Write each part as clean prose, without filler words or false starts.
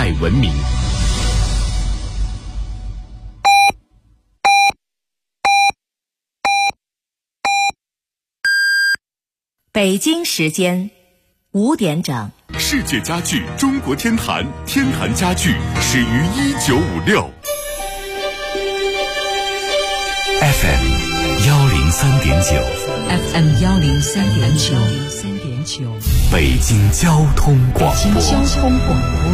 代文明。 北京时间5点整。 世界家具中国天坛，天坛家具始于1956。FM 103.9，FM 103.9， 北京交通广播， 北京交通广播，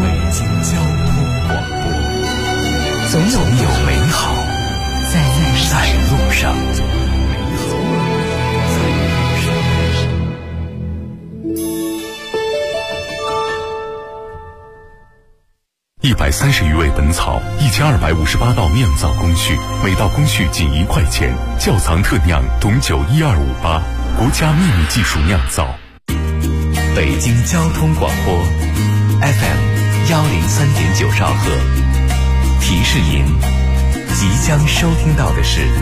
总有美好在路上。130余味本草，1258道酿造工序，每道工序仅1块钱。窖藏特酿董酒12588，国家秘密技术酿造。北京交通广播 FM 103.9兆赫。提示您，即将收听到的是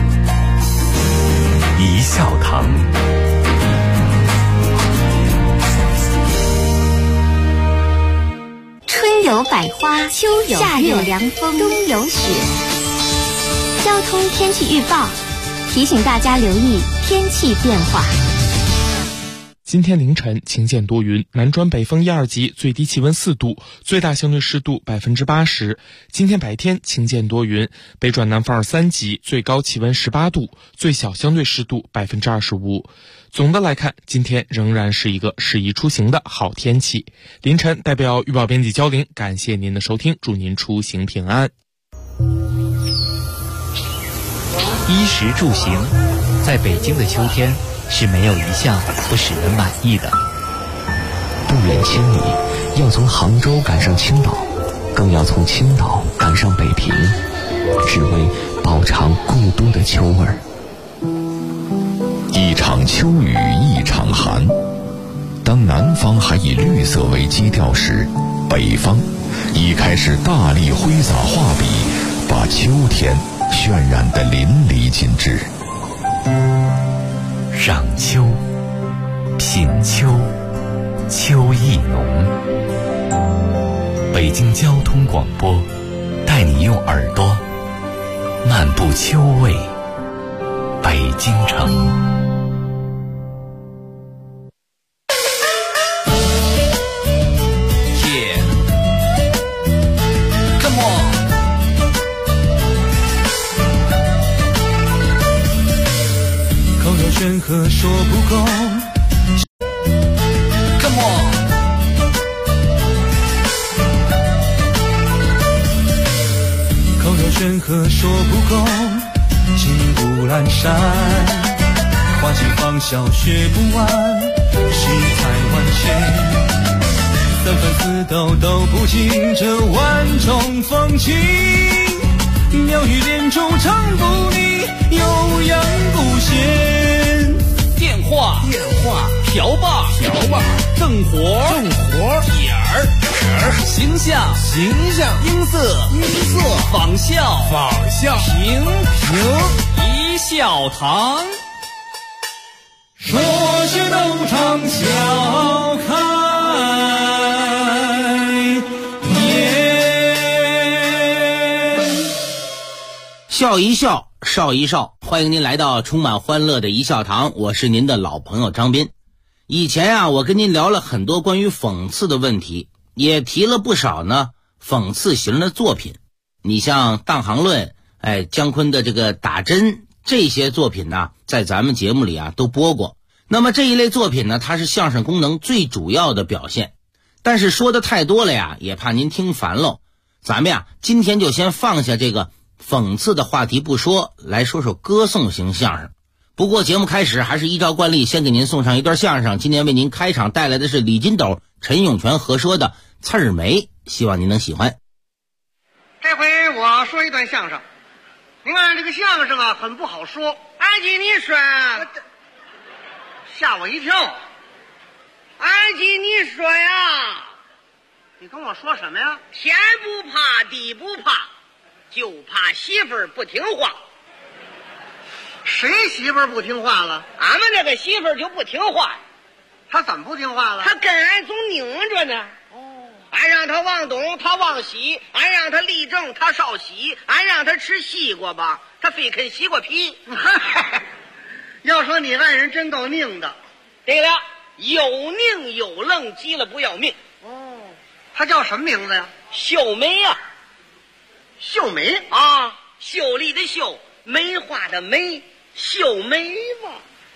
一笑堂。 春有百花，秋有夏有凉风，冬有雪。交通天气预报提醒大家留意天气变化。 今天凌晨晴见多云，南转北风1、2级，最低气温4度，最大相对湿度80%。今天白天晴见多云，北转南风2、3级，最高气温18度，最小相对湿度25%。总的来看，今天仍然是一个适宜出行的好天气。凌晨代表预报编辑焦玲，感谢您的收听，祝您出行平安。 衣食住行，在北京的秋天是没有一项不使人满意的。 不远千里，要从杭州赶上青岛，更要从青岛赶上北平，只为饱尝故都的秋味儿。 一场秋雨一场寒，当南方还以绿色为基调时，北方已开始大力挥洒画笔，把秋天渲染得淋漓尽致。 赏秋，品秋，秋意浓。北京交通广播带你用耳朵漫步秋味北京城。 任何说不够 Come on 口若悬河说不够，骑虎阑珊，花期芳笑学不完，世态万千，三番四斗都不尽这万种风情，妙语连珠唱不腻，悠扬不歇。电话瓢把正活点儿形象音色仿效平一笑堂，说是斗场笑开颜。 笑一笑，少一少，欢迎您来到充满欢乐的一笑堂，我是您的老朋友张斌。以前啊，我跟您聊了很多关于讽刺的问题，也提了不少呢讽刺型的作品。你像《当行论》姜昆的这个打针，这些作品呢在咱们节目里啊都播过。那么这一类作品呢，它是相声功能最主要的表现，但是说的太多了呀，也怕您听烦喽。咱们呀今天就先放下这个讽刺的话题不说，来说说歌颂型相声。不过节目开始还是依照惯例，先给您送上一段相声。今天为您开场带来的是李金斗、陈永泉合说的《刺儿梅》，希望您能喜欢。 这回我说一段相声。您看这个相声啊，很不好说。安吉你说，吓我一跳。安吉你说呀，你跟我说什么呀？天不怕地不怕，就怕媳妇儿不听话。谁媳妇儿不听话了？俺们这个媳妇儿就不听话。她怎么不听话了？她跟俺总拧着呢。哦， 俺让他往东，他往西；俺让他立正，他稍息；俺让他吃西瓜吧，他非啃西瓜皮。 要说你外人真够拧的。 对了，有拧有愣，急了不要命。 哦，他叫什么名字呀？ 秀梅呀、 秀梅啊，秀丽的秀，梅花的梅，秀梅嘛。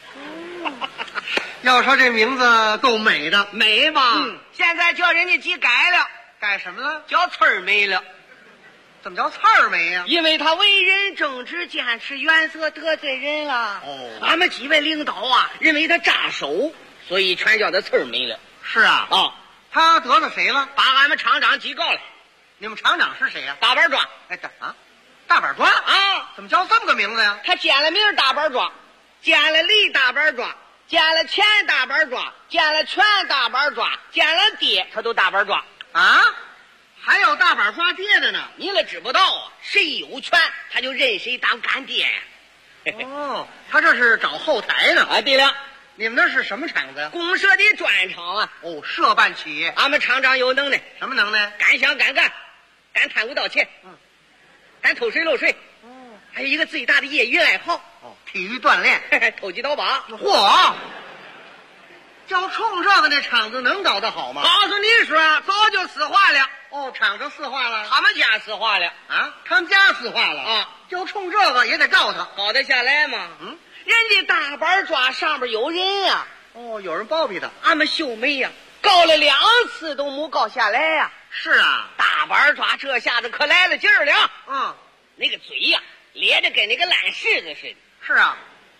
要说这名字够美的， 美吧？现在叫人家给改了， 改什么了？ 叫刺儿梅了。 怎么叫刺儿梅呀？ 因为他为人正直，坚持原则，得罪人了。 哦， 俺们几位领导啊，认为他炸手，所以全叫他刺儿梅了。 是啊， 啊， 他得罪谁了？ 把俺们厂长举告了。 你们厂长是谁呀？ 大板庄。 哎，大板庄啊？ 怎么叫这么个名字呀？ 他兼了名大板庄，兼了利大板庄，兼了钱大板庄，兼了权大板庄，兼了爹，他都大板庄啊。还有大板抓爹的呢， 你了知不道啊？谁有权他就认谁当干爹呀。 哦，他这是找后台呢。 啊，对了， 你们那是什么厂子呀？ 公社的专厂啊。 哦，社办企业。 俺们厂长有能耐。 什么能耐？ 敢想敢干，敢贪污盗窃，敢偷税漏税。 哦， 还有一个最大的业余爱好， 体育锻炼， 投机倒把。 嚯！就冲这个，那厂子能搞得好吗？ 告诉你说，早就死化了。 哦，厂子四化了， 他们家死化了啊！他们家四化了啊！ 就冲这个也得告他， 告得下来吗？人家大板抓上边有人呀。 哦，有人包庇他。 俺们秀梅呀，告了2次都没告下来呀。 是啊， 大板抓这下子可来了劲儿了。那个嘴呀，咧着跟那个烂柿子似的。 是啊。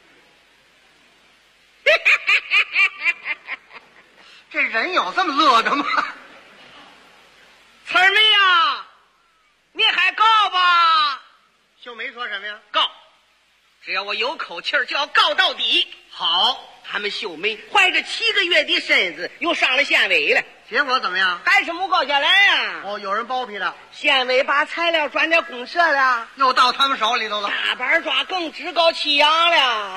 这人有这么乐的吗？ 词儿梅呀，你还告吧？ 秀梅说什么呀？ 告，只要我有口气儿，就要告到底。 好， 他们秀梅怀着7个月的身子，又上了县委了。 结果怎么样？ 还是没告下来呀。 哦，有人包庇他。 县委把材料转到公社了， 又到他们手里头了。 大板抓更趾高气扬了。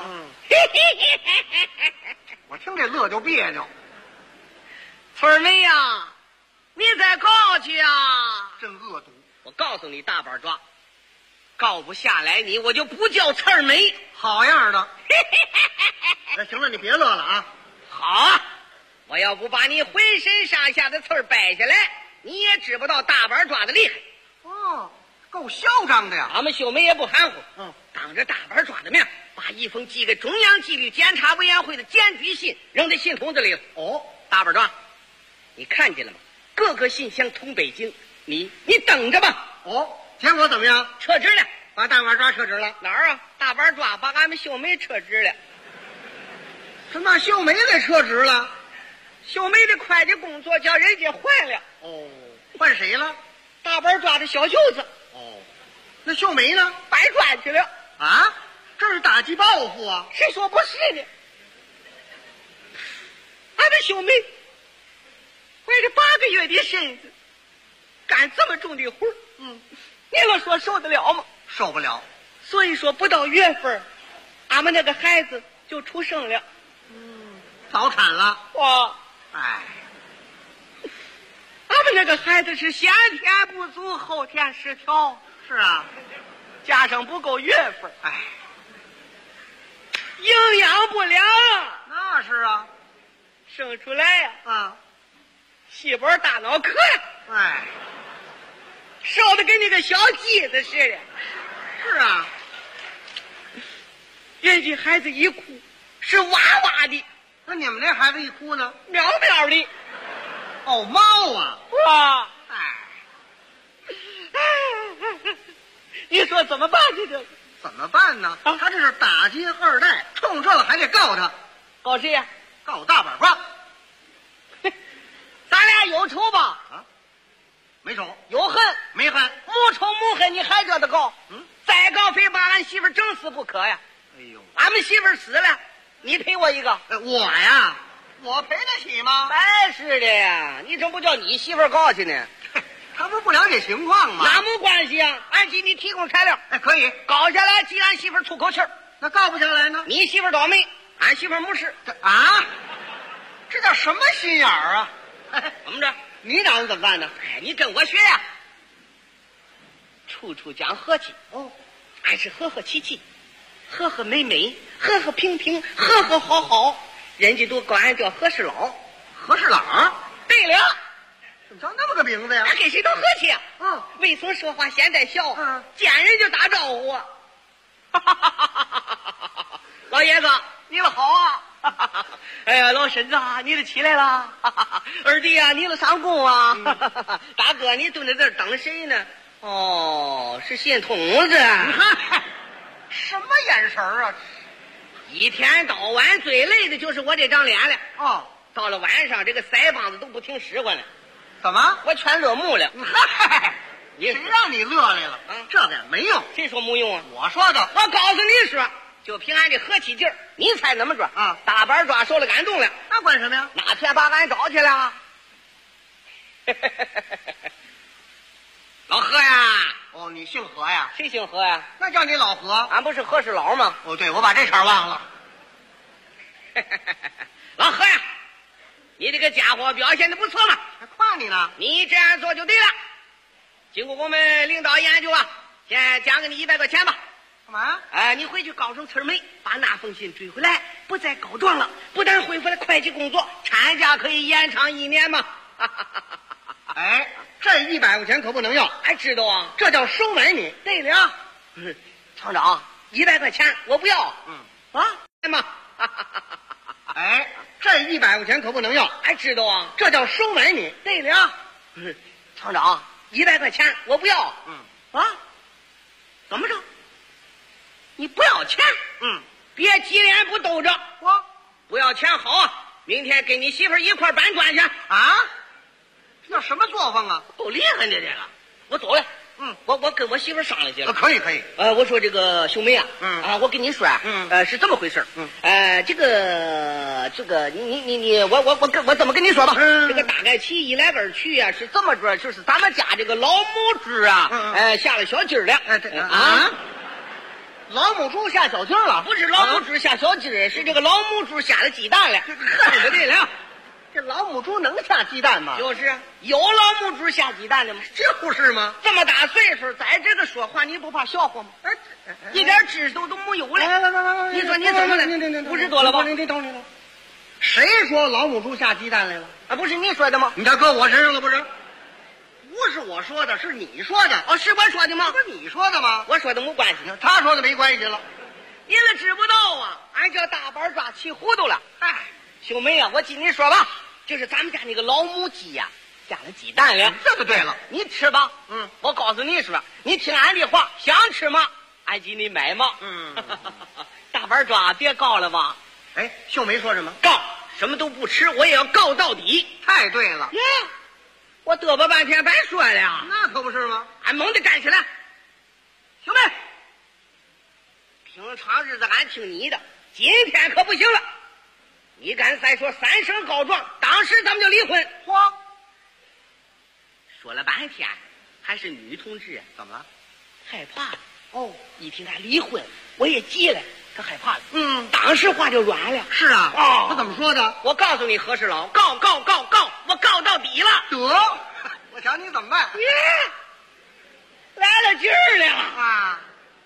我听这乐就别扭。 村儿梅呀，你再告去啊！ 真恶毒！ 我告诉你，大板抓，告不下来你，我就不叫刺儿梅。 好样的！那行了，你别乐了啊！ 好啊，我要不把你浑身上下的刺儿掰下来，你也知不到大板抓的厉害。 哦，够嚣张的呀！ 俺们秀梅也不含糊，当着大板抓的面，把一封寄给中央纪律检查委员会的检举信扔在信筒子里了。 哦， 大板抓，你看见了吗？各个信箱通北京，你等着吧。 哦，结果怎么样？ 撤职了， 把大板抓撤职了。 哪儿啊？大板抓把俺们秀梅撤职了。 什么秀梅给撤职了？ 秀梅的会计工作叫人家换了。 哦，换谁了？ 大板抓的小舅子。 哦，那秀梅呢？ 搬砖去了。 啊，这是打击报复啊！ 谁说不是呢？俺们秀梅怀着8个月的身子，干这么重的活你能说受得了吗？ 受不了。 所以说不到月份，俺们那个孩子就出生了。 早产了。 哇， 哎， 俺们那个孩子是先天不足，后天失调。 是啊， 加上不够月份， 哎， 营养不良啊。 那是啊， 生出来呀，细胞大脑壳呀， 哎， 烧的跟那个小鸡子似的。 是啊， 人家孩子一哭是哇哇的， 那你们这孩子一哭呢？ 喵喵的。 哦，猫啊！ 哇， 哎， 你说怎么办？这个怎么办呢？他这是打击2代，冲这个还得告他。 告谁呀？ 告大板抓。 咱俩有仇吧？ 啊，没仇。 有恨没恨。 没仇没恨，你还叫他告？再告非把俺媳妇整死不可呀！ 哎呦， 俺们媳妇死了，你赔我一个。 我呀，我赔得起吗？ 真是的呀，你怎么不叫你媳妇告去呢？ 他不是不了解情况吗？ 那没关系啊，俺给你提供材料。 哎，可以告下来，记俺媳妇出口气儿。 那告不下来呢？ 你媳妇倒霉，俺媳妇没事。 啊，这叫什么心眼儿啊？ 怎么着？ 你打算怎么办呢？ 哎，你跟我学呀，处处讲和气。 哦， 俺是和和气气，和和美美，和和平平，和和好好，人家都管俺叫和事佬。 和事佬？ 对了， 怎么叫那么个名字呀？ 俺跟谁都和气啊。 嗯， 未曾说话先带笑。 嗯， 见人就打招呼。老爷子，你了好啊！哎呀，老婶子，你都起来了。二弟啊，你了上工啊。大哥，你蹲在这儿等谁呢？哦，是信童子。 什么眼神啊？ 一天到晚最累的就是我这张脸了。 哦， 到了晚上，这个腮帮子都不听使唤了。 怎么？ 我全乐木了。 谁让你乐来了？这个没用。 谁说没用啊？ 我说的。 我告诉你说，就凭俺这和气劲儿，你猜怎么着啊？ 大板抓受了感动了， 那管什么呀？ 哪天把俺找去了？老何呀！ 哦，你姓何呀？ 谁姓何呀？ 那叫你老何。 俺不是何事佬吗？ 哦，对，我把这茬忘了。 老何呀，你这个家伙表现的不错嘛， 还夸你呢。 你这样做就对了。经过我们领导研究啊，先奖给你100块钱吧。 干嘛？ 你回去告诉村美，把那封信追回来，不再告状了。不但恢复了会计工作，产假可以延长1年嘛。 哎，这100块钱可不能要， 还知道啊？ 这叫收买你。 对了，厂长，100块钱我不要。嘛。 哎，这100块钱可不能要， 还知道啊？ 这叫收买你。 对了，厂长，100块钱我不要。怎么着？你不要钱？别急脸不兜着。 我不要钱好啊！明天跟你媳妇一块搬砖去啊！这叫什么作风啊？ 够厉害的这个！我走了。我跟我媳妇商量去了。 可以可以。 我说这个秀梅啊，我跟你说啊，是这么回事。这个你我怎么跟你说吧？这个大概其一来二去啊，是这么着，就是咱们家这个老母猪啊，下了小鸡儿了。 老母猪下小鸡儿了？ 不是老母猪下小鸡儿，是这个老母猪下了鸡蛋了。 对对了，这老母猪能下鸡蛋吗？ 就是有老母猪下鸡蛋的吗？ 就是吗？ 这么大岁数，在这个说话，你不怕笑话吗？一点知识都没有了。你说你怎么了？50多了吧？ 你等等，谁说老母猪下鸡蛋来了？ 不是你说的吗？ 你这搁我身上了不是？不是我说的，是你说的。 是我说的吗？ 不是你说的吗？ 我说的没关系， 他说的没关系了。 你们知不道啊？俺叫大板抓气糊涂了。秀梅啊，我跟你说吧，就是咱们家那个老母鸡呀，下了鸡蛋了。 这就对了， 你吃吧。我告诉你说，你听俺的话，想吃吗？俺给你买嘛。大板抓别告了吧。 哎，秀梅说什么？ 告，什么都不吃，我也要告到底。 太对了。 我嘚啵半天白说了。 那可不是吗？ 俺猛地站起来，秀梅，平常日子俺听你的，今天可不行了。你敢再说3声告状，当时咱们就离婚。说了半天，还是女同志， 怎么了？ 害怕了。一听他离婚，我也急了，他害怕了。当时话就软了。 是啊。他怎么说的？ 我告诉你，何事佬，告，我告到底了。 得，我瞧你怎么办？ 来了劲儿了啊！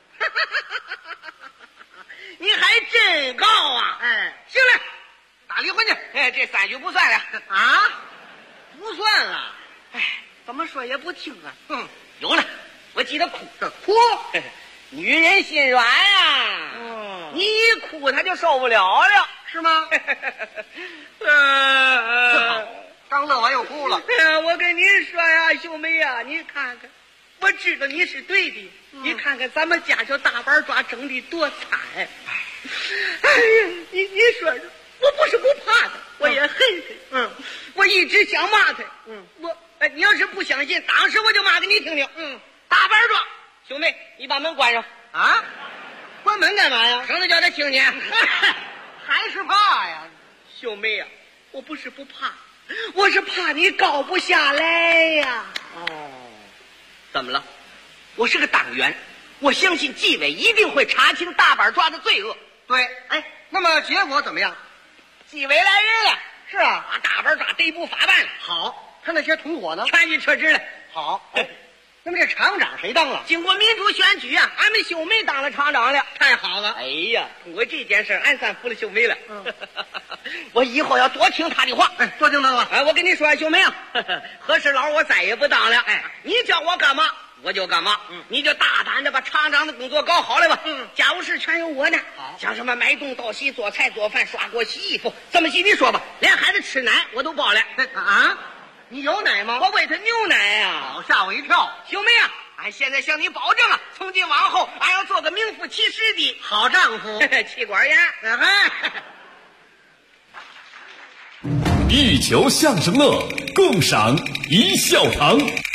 你还真告啊？行了， 打离婚去。 这3句不算了啊？不算了。 怎么说也不听啊。有了，我记得哭。 哭？ 女人心软呀。你一哭她就受不了了， 是吗？刚乐完又哭了。 我跟你说呀，秀梅呀，你看看，我知道你是对的。你看看咱们家小大板抓整的多惨。哎呀，你说说，我不是不怕他，我也恨他。我一直想骂他。你要是不相信，当时我就骂给你听听。大板抓，秀梅，你把门关上。 啊？关门干嘛呀？ 省得叫他听见。 还是怕呀？ 秀梅呀，我不是不怕，我是怕你告不下来呀。怎么了？我是个党员，我相信纪委一定会查清大板抓的罪恶。 对。那么结果怎么样？ 纪委来人了。 是啊， 把大板抓逮捕法办了。 好， 他那些同伙呢？ 全给撤职了。 好，那么这厂长谁当了？ 经过民主选举啊，俺们秀梅当了厂长了。 太好了！ 哎呀，通过这件事，俺算服了秀梅了。我以后要多听她的话。 多听她话。 我跟你说，秀梅啊，和事佬我再也不当了。你叫我干嘛我就干嘛。你就大胆的把厂长的工作搞好了吧。家务事全由我呢。好，像什么买东倒西、做菜做饭、刷锅洗衣服，这么细你说吧，连孩子吃奶我都包了。 啊？你有奶吗？ 我喂他牛奶呀！ 吓我一跳。 秀梅啊，俺现在向你保证啊，从今往后俺要做个名副其实的好丈夫。 气管炎。 一球相声乐，共赏一笑堂。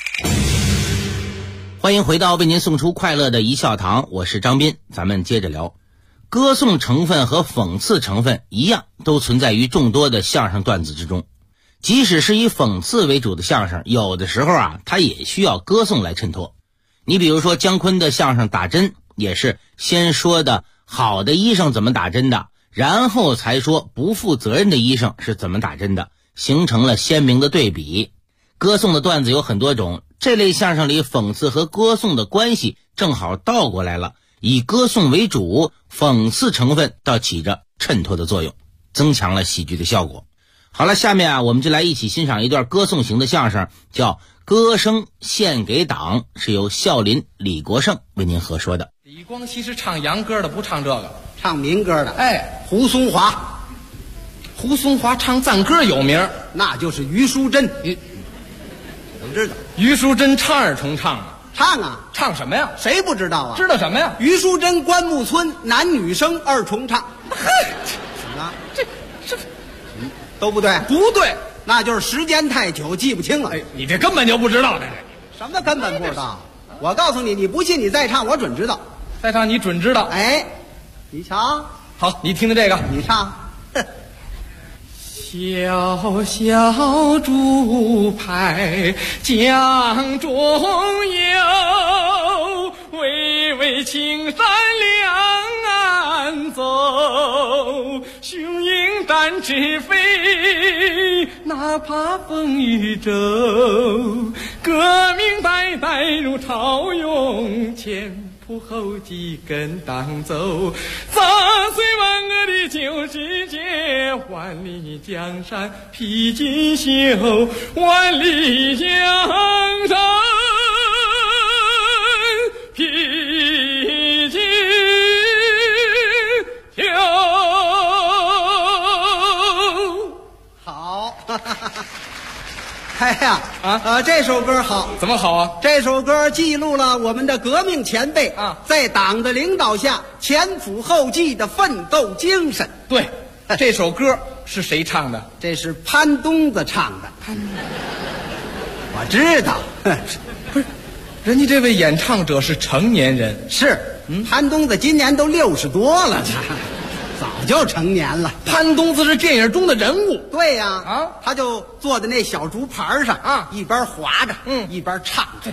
欢迎回到为您送出快乐的一笑堂，我是张斌。咱们接着聊，歌颂成分和讽刺成分一样，都存在于众多的相声段子之中。即使是以讽刺为主的相声，有的时候啊，它也需要歌颂来衬托。你比如说姜昆的相声打针，也是先说的好的医生怎么打针的，然后才说不负责任的医生是怎么打针的，形成了鲜明的对比。歌颂的段子有很多种，这类相声里讽刺和歌颂的关系正好倒过来了，以歌颂为主，讽刺成分倒起着衬托的作用，增强了喜剧的效果。好了，下面啊，我们就来一起欣赏一段歌颂型的相声，叫《歌声献给党》，是由孝林、李国盛为您合说的。 李光羲是唱洋歌的，不唱这个， 唱民歌的。 胡松华，胡松华唱赞歌有名， 那就是于淑珍。我知道， 于淑珍唱二重唱啊。 唱啊， 唱什么呀？ 谁不知道啊？ 知道什么呀？ 于淑珍、关牧村男女生二重唱。 什么？这都不对， 不对， 那就是时间太久记不清了。 你这根本就不知道的。 什么根本不知道？我告诉你，你不信你再唱，我准知道。 再唱你准知道。 你瞧， 好，你听听这个， 你唱。 小小竹排江中游，巍巍青山两岸走，雄鹰展翅飞，哪怕风雨骤，革命代代如潮涌，前仆后继跟党走，砸碎万恶的旧世界，万里江山披锦绣，万里江山披锦绣。 好。这首歌好。 怎么好啊？ 这首歌记录了我们的革命前辈在党的领导下前赴后继的奋斗精神。 对，这首歌是谁唱的？ 这是潘冬子唱的。我知道。 不是，人家这位演唱者是成年人。 是，潘冬子今年都60多了，早就成年了。 潘冬子是电影中的人物。 对呀，他就坐在那小竹盘上一边划着，一边唱着。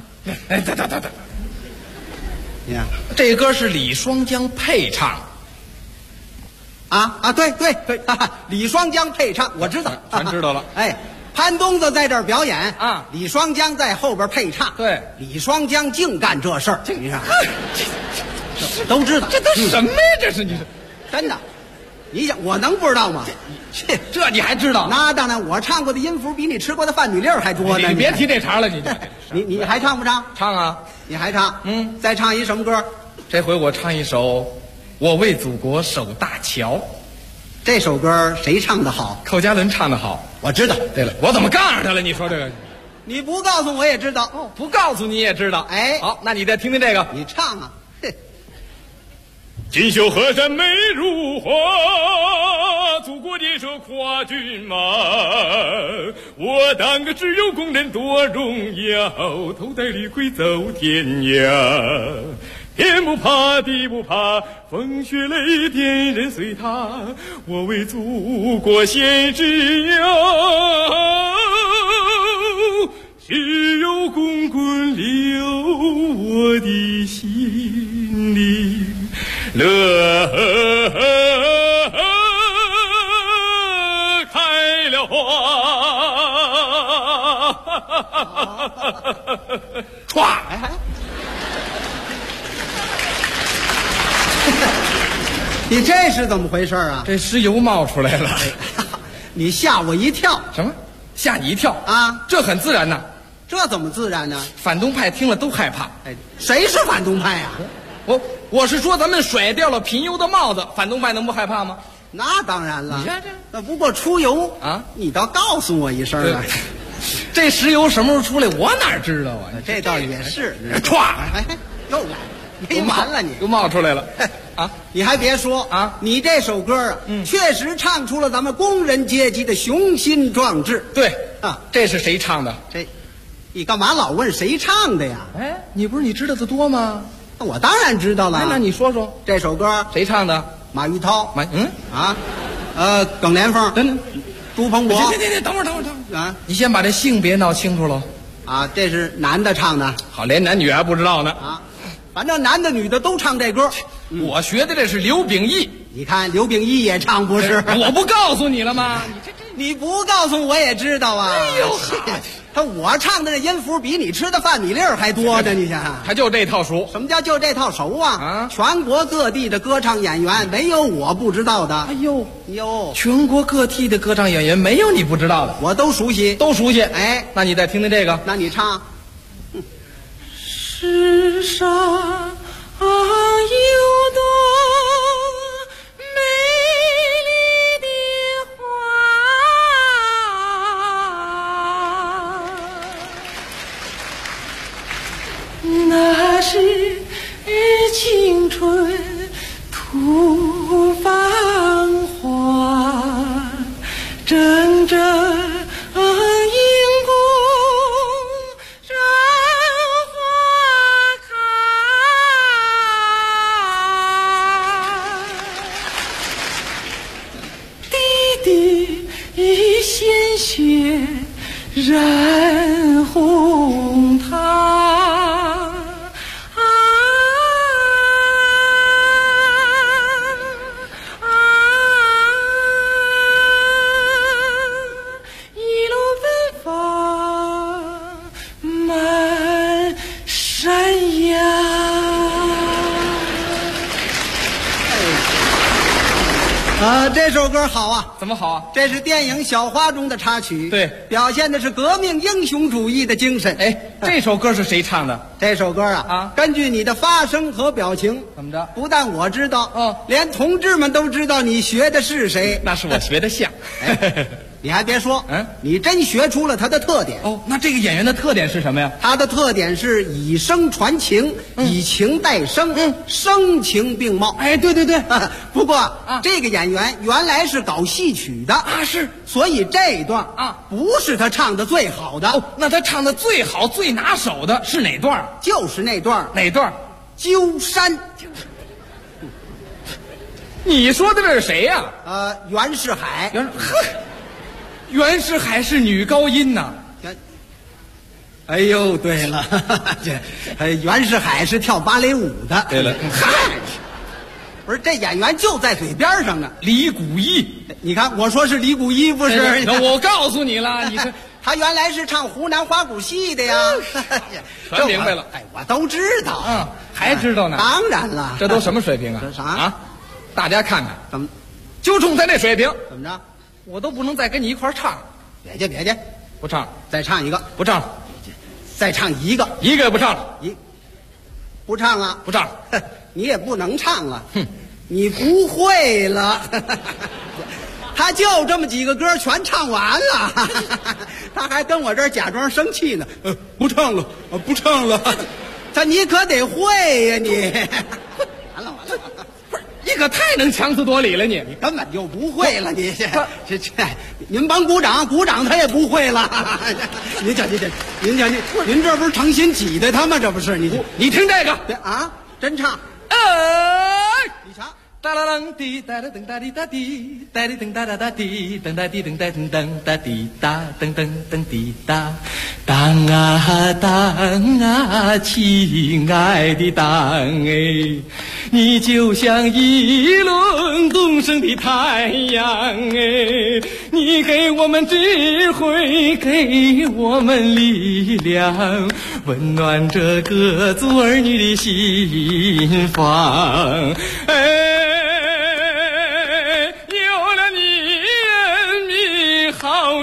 你看， 这歌是李双江配唱。 对，李双江配唱，我知道， 全知道了。 潘冬子在这儿表演李双江在后边配唱。 对， 李双江净干这事儿，你看，都知道。 这都什么呀？这是你说真的？你想我能不知道吗？ 这你还知道？ 那当然，我唱过的音符比你吃过的饭米粒儿还多呢。 你别提这茬了， 你还唱不唱？ 唱啊！ 你还唱？再唱一什么歌？ 这回我唱一首《我为祖国守大桥》。 这首歌谁唱的好？ 寇家伦唱的好。 我知道。 对了，我怎么告诉他了？你说这个， 你不告诉我也知道。 不告诉你也知道。好，那你再听听这个， 你唱啊。 锦绣河山美如画，祖国建设跨骏马。我当个只有工人多荣耀，头戴绿盔走天涯。天不怕地不怕，风雪雷电人随他。我为祖国献只有只有滚滚流我的心里。乐开了花， 你这是怎么回事啊？ 这石油冒出来了。 你吓我一跳。 什么？吓你一跳啊？ 这很自然呐。 这怎么自然呢？ 反动派听了都害怕。 哎，谁是反动派呀？ 我是说咱们甩掉了贫油的帽子，反动派能不害怕吗？ 那当然了。 你看这， 那不过出油啊， 你倒告诉我一声啊。 这石油什么时候出来，我哪知道啊？ 这倒也是。 歘， 哎，又来，没完了你， 又冒出来了。 啊，你还别说啊，你这首歌啊，确实唱出了咱们工人阶级的雄心壮志。 对啊，这是谁唱的？ 这，你干嘛老问谁唱的呀？ 哎，你不是你知道的多吗？ 我当然知道了。 那你说说这首歌谁唱的？ 马玉涛。 啊， 耿连峰。 等等， 朱鹏博。 等会儿啊！你先把这性别闹清楚喽。 啊，这是男的唱的。 好，连男女还不知道呢。 啊，反正男的女的都唱这歌。 我学的这是刘秉义。 你看刘秉义也唱不是？ 我不告诉你了吗？ 你不告诉我也知道啊。 哎呦， 我唱的这音符比你吃的饭米粒儿还多呢，你想想。 他就这套熟。 什么叫就这套熟啊？全国各地的歌唱演员没有我不知道的。 哎呦，全国各地的歌唱演员没有你不知道的， 我都熟悉， 都熟悉。 哎， 那你再听听这个， 那你唱。 世上有多美丽的花，那是青春吐芳华，阵阵迎宫让花开，滴滴鲜血染红它。 这首歌好啊！ 怎么好啊？ 这是电影《小花》中的插曲， 对， 表现的是革命英雄主义的精神。 哎，这首歌是谁唱的？ 这首歌啊，根据你的发声和表情， 怎么着？ 不但我知道，连同志们都知道你学的是谁。 那是我学的像。 你还别说，你真学出了他的特点。 哦，那这个演员的特点是什么呀？ 他的特点是以声传情，以情代声，声情并茂。 哎，对。 不过这个演员原来是搞戏曲的啊，是， 所以这一段不是他唱的最好的。 哦，那他唱的最好、最拿手的是哪段？ 就是那段。 哪段？ 鸠山。 你说的这是谁呀？ 袁世海。 袁世海是女高音呐。 哎呦，对了，袁世海是跳芭蕾舞的。 对了， 嗨，不是这演员就在嘴边上呢。 李谷一， 你看我说是李谷一不是？ 那我告诉你了，你看他原来是唱湖南花鼓戏的呀。 全明白了。 哎，我都知道。 还知道呢？ 当然了。 这都什么水平啊？ 这啥啊？大家看看， 怎么就冲他这水平？ 怎么着？ 我都不能再跟你一块唱。 别介， 不唱， 再唱一个， 不唱， 再唱一个也不唱了， 不唱了， 不唱， 你也不能唱了，你不会了。他就这么几个歌全唱完了，他还跟我这儿假装生气呢。不唱了，不唱了。你可得会呀你。完了。 不是，你可太能强词夺理了你根本就不会了你。这，您帮鼓掌他也不会了。您瞧，您这不是诚心挤的他吗？这不是你听这个啊，真唱。你瞧。 哒啦啷滴哒啦噔哒滴哒滴哒滴噔哒哒哒滴噔哒滴噔哒噔噔哒滴哒噔噔噔滴哒，当啊当啊，亲爱的当哎，你就像一轮东升的太阳哎，你给我们智慧，给我们力量，温暖着各族儿女的心房哎。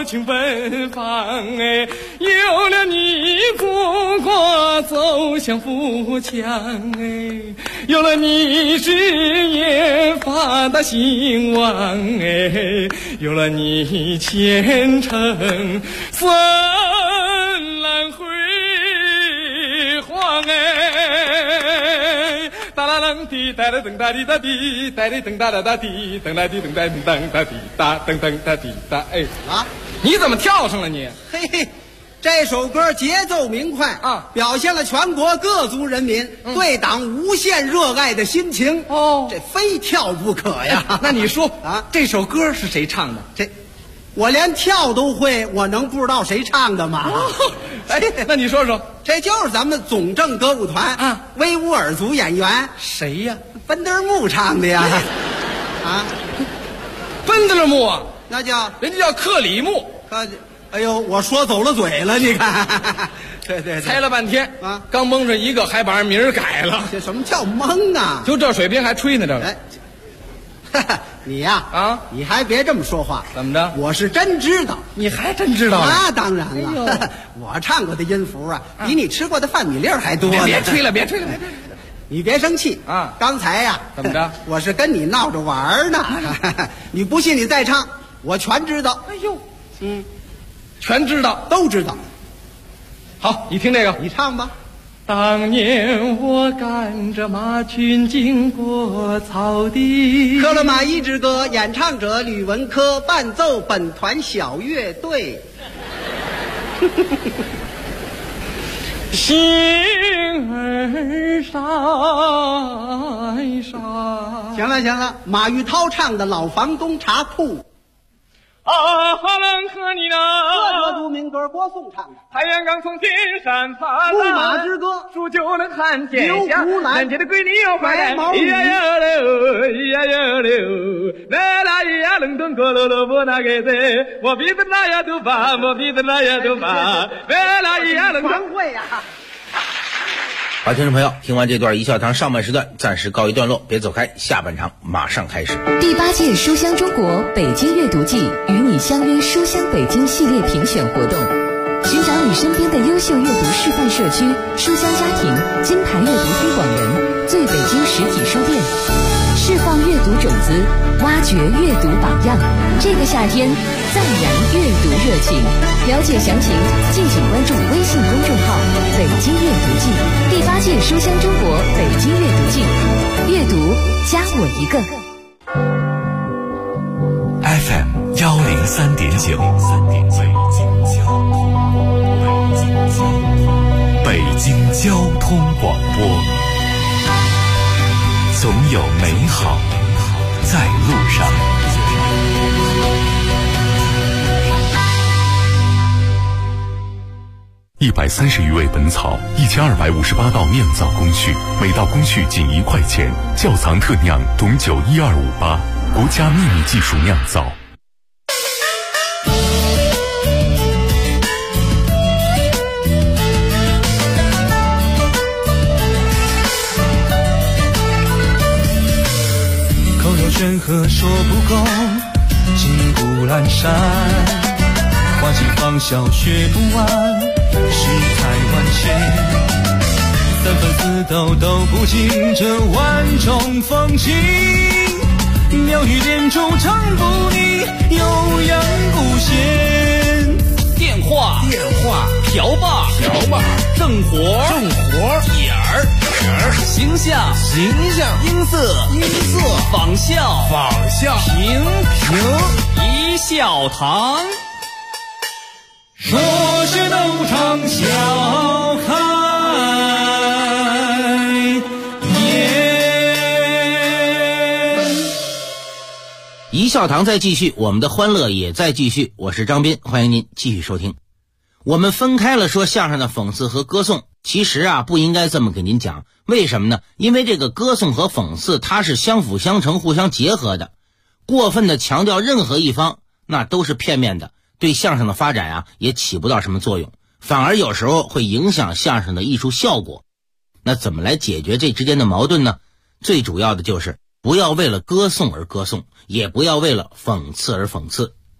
情奔放哎，有了你祖国走向富强哎，有了你事业发达兴旺哎，有了你前程灿烂辉煌哎，哒啦啷滴哒啦噔哒滴哒滴，哒哩噔哒哒哒滴，噔啦滴噔哒噔噔哒滴哒噔噔哒滴哒哎啊！ 你怎么跳上了你？ 嘿嘿，这首歌节奏明快啊， 表现了全国各族人民对党无限热爱的心情。 哦， 这非跳不可呀！ 那你说啊， 这首歌是谁唱的？ 我连跳都会，我能不知道谁唱的吗？ 哎，那你说说， 这就是咱们总政歌舞团啊， 维吾尔族演员谁呀？ 奔德木唱的呀。啊， 奔德木啊， 那叫人家叫克里木。 哎呦，我说走了嘴了，你看。对， 猜了半天啊，刚蒙上一个，还把人名儿改了。 这什么叫蒙啊？ 就这水平还吹呢，这个。 哎，你呀啊，你还别这么说话。 怎么着？ 我是真知道。 你还真知道？ 那当然了，我唱过的音符啊，比你吃过的饭米粒还多呢。 别吹了， 你别生气啊！ 刚才呀， 怎么着？ 我是跟你闹着玩呢。你不信你再唱，我全知道。 哎呦，全知道， 都知道。 好，你听这个， 你唱吧。 当年我赶着马群经过草地， 刻了马一支歌，演唱者吕文科，伴奏本团小乐队。 星儿闪闪。 行了，马玉涛唱的《老房东茶铺》。 哈伦和你呢？ 各国族民歌歌颂唱的。 太阳刚从天山爬牧马之歌， 数就能看见刘胡兰， 南街的闺女有白毛女， 呀呀溜，来啦呀冷冻锅噜噜不那个子，我鼻子那呀都发，我鼻子那呀都发，来啦呀冷冻。 全会呀！ 好，听众朋友，听完这段一笑堂上半时段暂时告一段落，别走开，下半场马上开始。 第8届书香中国北京阅读季与你相约书香北京系列评选活动，寻找你身边的优秀阅读示范社区、书香家庭、金牌阅读推广人、最北京实体书店，释放阅读种子，挖掘阅读榜样。这个夏天赞扬阅读热情，了解详情敬请关注微信公众号北京阅读季。第8届书香中国北京阅读季，阅读加我一个。 FM 103.9，北京交通广播，总有美好在路上。130余味本草，1258道酿造工序，每道工序仅1块钱。窖藏特酿董酒12588，国家秘密技术酿造。 口若悬河说不够，金谷阑珊，花季芳笑学不完，世态万千，三分四斗都不尽这万种风情，妙语连珠唱不腻，悠扬不闲。 电话瓢把正活点儿形象音色仿效平一笑堂， 说是东厂笑开颜。 一笑堂在继续，我们的欢乐也在继续。我是张斌，欢迎您继续收听。我们分开了说相声的讽刺和歌颂，其实啊不应该这么给您讲。为什么呢？因为这个歌颂和讽刺它是相辅相成、互相结合的。过分的强调任何一方，那都是片面的，对相声的发展啊也起不到什么作用，反而有时候会影响相声的艺术效果。那怎么来解决这之间的矛盾呢？最主要的就是不要为了歌颂而歌颂，也不要为了讽刺而讽刺。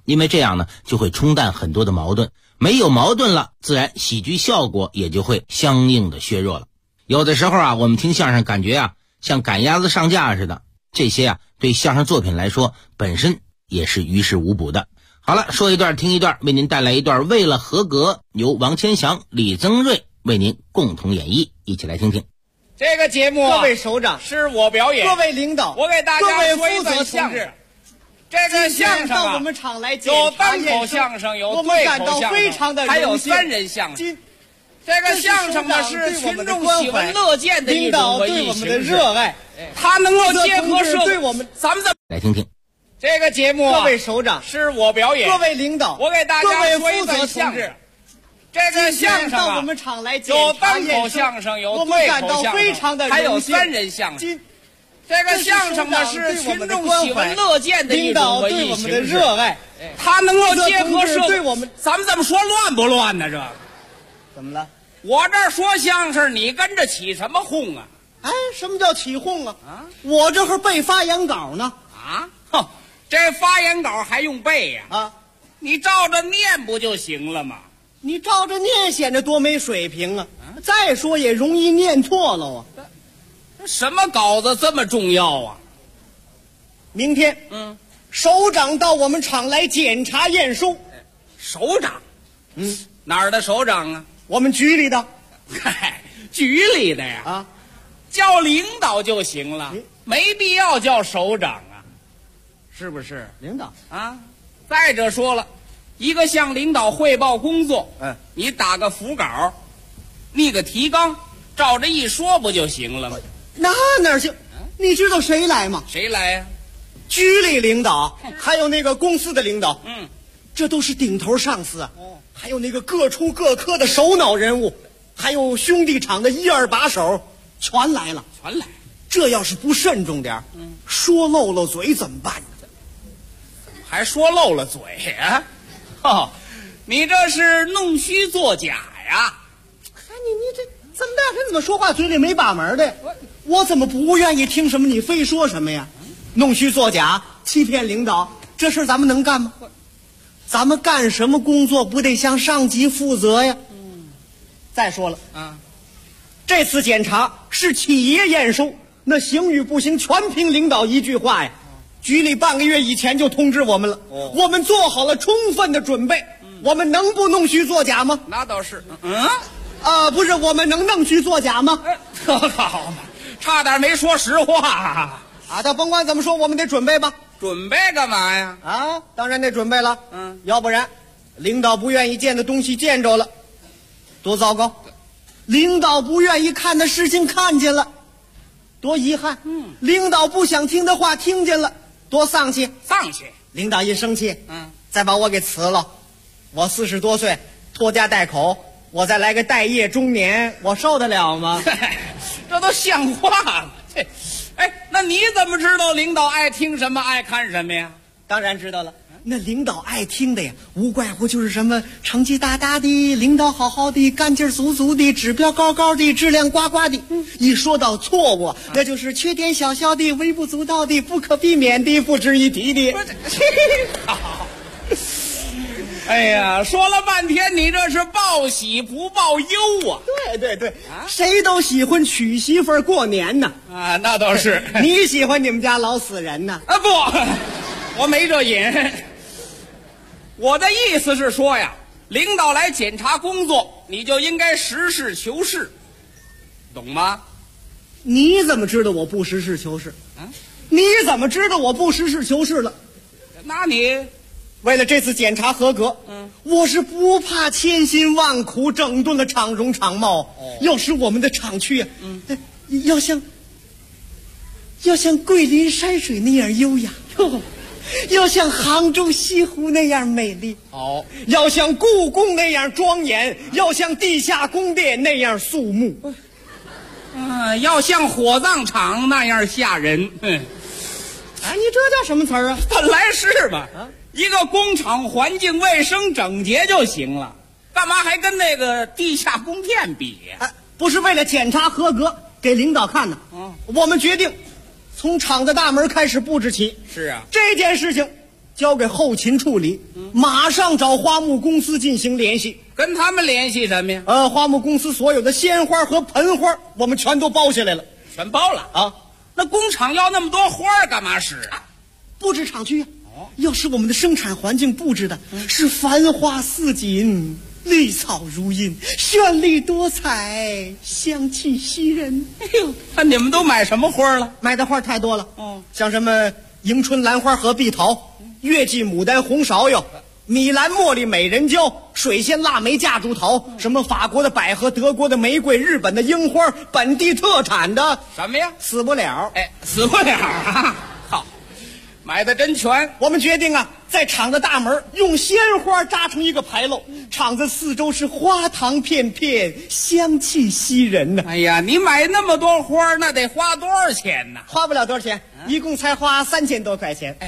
因为这样呢就会冲淡很多的矛盾，没有矛盾了，自然喜剧效果也就会相应的削弱了。有的时候啊，我们听相声感觉啊像赶鸭子上架似的，这些啊对相声作品来说本身也是于事无补的。好了，说一段听一段，为您带来一段《为了合格》，由王千祥、李增瑞为您共同演绎，一起来听听。 这个节目各位首长是我表演， 各位领导， 我给大家说一段相声。这个相声到我们厂来有单口相声，有对口相声，还有三人相声。这个相声呢是群众喜闻乐见的一种文艺形式，对我们的热爱，它能够结合社会。咱们来听听。 这个节目各位首长是我表演， 各位领导， 我给大家说一段相声。这个相声到我们厂来有单口相声，有对口相声，还有三人相声。这个相声呢是群众喜闻乐见的一种文艺形式，它能够结合社会。咱们这么说乱不乱呢？这怎么了？ 我这儿说相声，你跟着起什么哄啊？ 哎，什么叫起哄啊？我这会背发言稿呢。 哼，这发言稿还用背呀？你照着念不就行了吗？ 你照着念显得多没水平啊！再说也容易念错了啊。 什么稿子这么重要啊？ 明天，首长到我们厂来检查验收。 首长，哪儿的首长啊？ 我们局里的。 嗨，局里的呀？叫领导就行了，没必要叫首长啊，是不是？ 领导啊。再者说了，一个向领导汇报工作，你打个腹稿，拟个提纲，照着一说不就行了吗？ 那哪行？你知道谁来吗？ 谁来呀？ 局里领导，还有那个公司的领导，这都是顶头上司啊。还有那个各处各科的首脑人物，还有兄弟厂的一二把手，全来了。 全来。 这要是不慎重点，说漏了嘴怎么办？ 还说漏了嘴啊？你这是弄虚作假呀！ 你这这么大人怎么说话嘴里没把门的？我怎么不愿意听什么你非说什么呀？弄虚作假，欺骗领导，这事咱们能干吗？咱们干什么工作不得向上级负责呀？再说了，这次检查是企业验收，那行与不行全凭领导一句话呀。局里半个月以前就通知我们了，我们做好了充分的准备，我们能不弄虚作假吗？ 那倒是。 不是，我们能弄虚作假吗？ 好嘛，差点没说实话他甭管怎么说，我们得准备吧。 准备干嘛呀？ 当然得准备了。要不然领导不愿意见的东西见着了，多糟糕；领导不愿意看的事情看见了，多遗憾；领导不想听的话听见了，多丧气。领导一生气，再把我给辞了，我40多岁，拖家带口，我再来个待业中年，我受得了吗？ 这都像话吗？那你怎么知道领导爱听什么爱看什么呀？ 当然知道了，那领导爱听的呀，无怪乎就是什么成绩大大的，领导好好的，干劲足足的，指标高高的，质量呱呱的。一说到错误，那就是缺点小小的，微不足道的，不可避免的，不值一提的。 哎呀，说了半天，你这是报喜不报忧啊！ 对，谁都喜欢娶媳妇儿过年呢。 那倒是。 你喜欢你们家老死人呢？ 不，我没这瘾。我的意思是说呀，领导来检查工作，你就应该实事求是，懂吗？ 你怎么知道我不实事求是？你怎么知道我不实事求是了？ 那你为了这次检查合格，我是不怕千辛万苦整顿了厂容厂貌，要使我们的厂区要像桂林山水那样优雅，要像杭州西湖那样美丽，要像故宫那样庄严，要像地下宫殿那样肃穆， 要像火葬场那样吓人。 你这叫什么词儿啊？ 本来是吧，一个工厂环境卫生整洁就行了，干嘛还跟那个地下宫殿比呀？ 不是为了检查合格给领导看呢。我们决定从厂子大门开始布置起。 是啊， 这件事情交给后勤处理，马上找花木公司进行联系。 跟他们联系什么呀？ 花木公司所有的鲜花和盆花，我们全都包下来了。 全包了啊？ 那工厂要那么多花干嘛使啊？ 布置厂区啊。要使我们的生产环境布置的是繁花似锦、绿草如茵、绚丽多彩、香气袭人。 哎呦，那你们都买什么花了？ 买的花太多了。像什么迎春兰花和碧桃、月季牡丹红芍药、米兰茉莉美人蕉、水仙腊梅夹竹桃，什么法国的百合、德国的玫瑰、日本的樱花，本地特产的什么呀？ 死不了。 哎，死不了啊！好，买的真全。 我们决定啊，在厂的大门用鲜花扎成一个牌楼，厂子四周是花堂片片，香气袭人呢。 哎呀，你买那么多花，那得花多少钱呢？ 花不了多少钱，一共才花3000多块钱。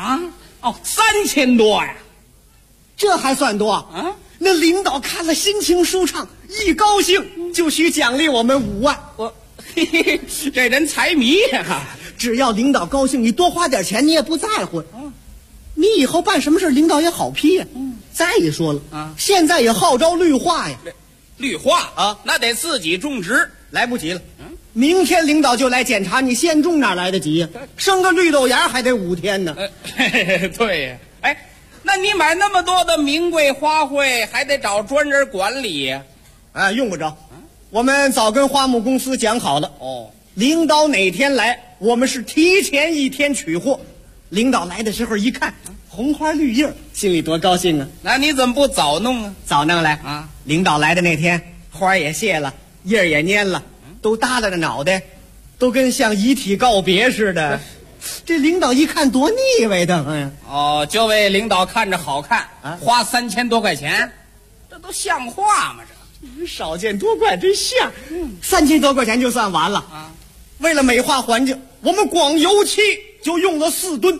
3000多呀， 这还算多啊？那领导看了心情舒畅，一高兴就许奖励我们5万。 这人财迷呀！ 只要领导高兴，你多花点钱你也不在乎。你以后办什么事领导也好批呀。再一说了现在也号召绿化呀。 绿化啊，那得自己种植， 来不及了。明天领导就来检查，你现种哪来得及呀？生个绿豆芽还得5天呢。 对呀。哎，那你买那么多的名贵花卉，还得找专人管理呀？ 用不着。我们早跟花木公司讲好了。领导哪天来，我们是提前1天取货。领导来的时候一看红花绿叶，心里多高兴啊！ 那你怎么不早弄啊？ 早弄来啊！领导来的那天，花也谢了，叶也蔫了，都耷拉着脑袋，都跟向遗体告别似的。这领导一看多腻歪的。 就为领导看着好看花3000多块钱，这都像话吗？ 这少见多怪，真像。3000多块钱就算完了为了美化环境，我们光油漆就用了4吨。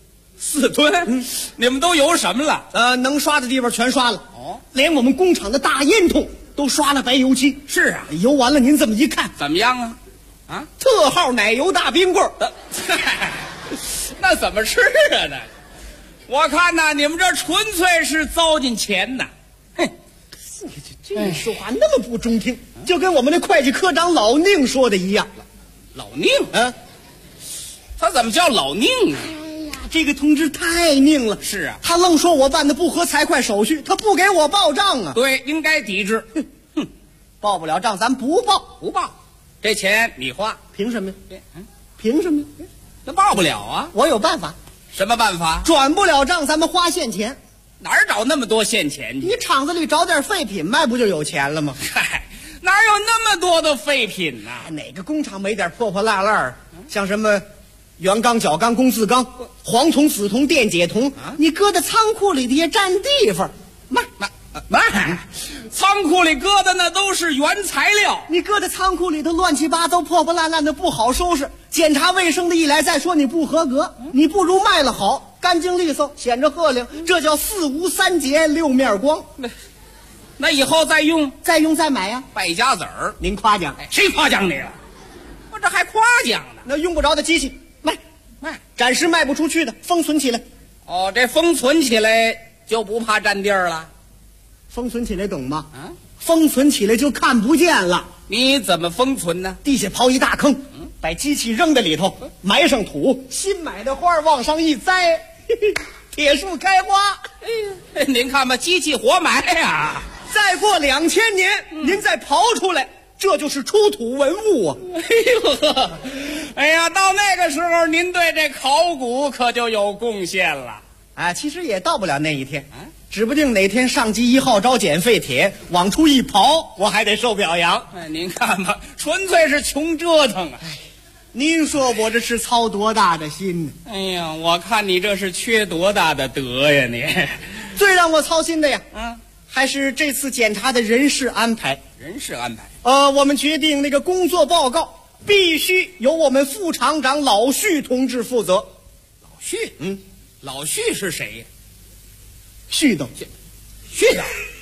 4吨？你们都油什么了？ 能刷的地方全刷了。连我们工厂的大烟囱都刷了白油漆。 是啊， 油完了您这么一看， 怎么样啊？ 特号奶油大冰棍儿。 那怎么吃啊？那我看呐，你们这纯粹是糟践钱呐！ 这说话那么不中听，就跟我们的会计科长老宁说的一样。 老宁他怎么叫老宁啊？ 这个同志太拧了。 是啊， 他愣说我办的不合财会手续，他不给我报账啊。 对，应该抵制。 报不了账咱不报。 不报，这钱你花。 凭什么呀？凭什么呀？ 那报不了啊。 我有办法。 什么办法？ 转不了账咱们花现钱。 哪儿找那么多现钱去？ 你厂子里找点废品卖不就有钱了吗？ 嗨，哪有那么多的废品呢？ 哪个工厂没点破破烂烂？像什么原钢、角钢、工字钢、黄铜、紫铜、电解铜，你搁在仓库里的也占地方。卖， 仓库里搁的那都是原材料， 你搁在仓库里头乱七八糟、破破烂烂的不好收拾。检查卫生的一来，再说你不合格，你不如卖了好，干净利索，显着鹤亮。这叫4无3节6面光。 那以后再用再买呀。 败家子儿， 您夸奖？ 谁夸奖你了？我这还夸奖呢。 那用不着的机器卖，暂时卖不出去的封存起来。 这封存起来就不怕占地儿了。 封存起来懂吗？封存起来就看不见了。 你怎么封存呢？ 地下刨一大坑，把机器扔在里头，埋上土，新买的花往上一栽，铁树开花。 您看吧，机器活埋呀。 再过2000年，您再刨出来，这就是出土文物啊！ 哎呀，到那个时候，您对这考古可就有贡献了。 其实也到不了那一天，指不定哪天上级一号召捡废铁，往出一刨，我还得受表扬。 您看吧，纯粹是穷折腾啊！ 您说我这是操多大的心呢？ 哎呀，我看你这是缺多大的德呀！你最让我操心的呀，还是这次检查的人事安排。 人事安排？ 我们决定那个工作报告必须由我们副厂长老徐同志负责。 老徐？老徐是谁呀？ 旭东。 旭东？